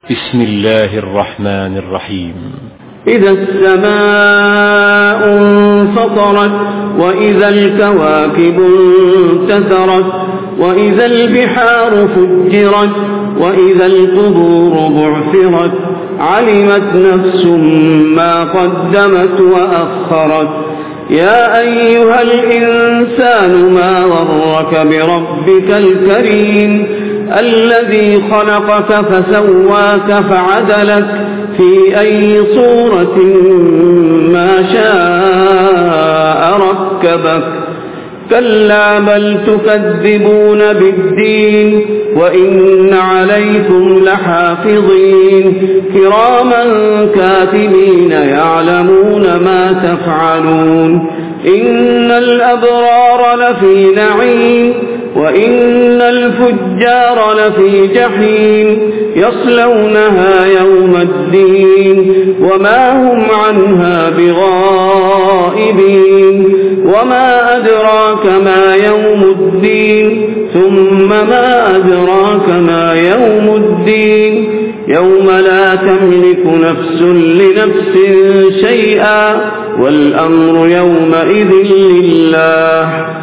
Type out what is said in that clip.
بسم الله الرحمن الرحيم. إذا السماء انفطرت وإذا الكواكب انتثرت وإذا البحار فجرت وإذا القبور بعثرت علمت نفس ما قدمت وأخرت. يا أيها الإنسان ما غرك بربك الكريم الذي خلقك فسواك فعدلك في أي صورة ما شاء ركبك. كلا بل تكذبون بالدين وإن عليكم لحافظين كراما كاتبين يعلمون ما تفعلون. إن الأبرار لفي نعيم وإن الفجار لفي جحيم يصلونها يوم الدين وما هم عنها بغائبين. وما أدراك ما يوم الدين ثم ما أدراك ما يوم الدين يوم لا تملك نفس لنفس شيئا والأمر يومئذ لله.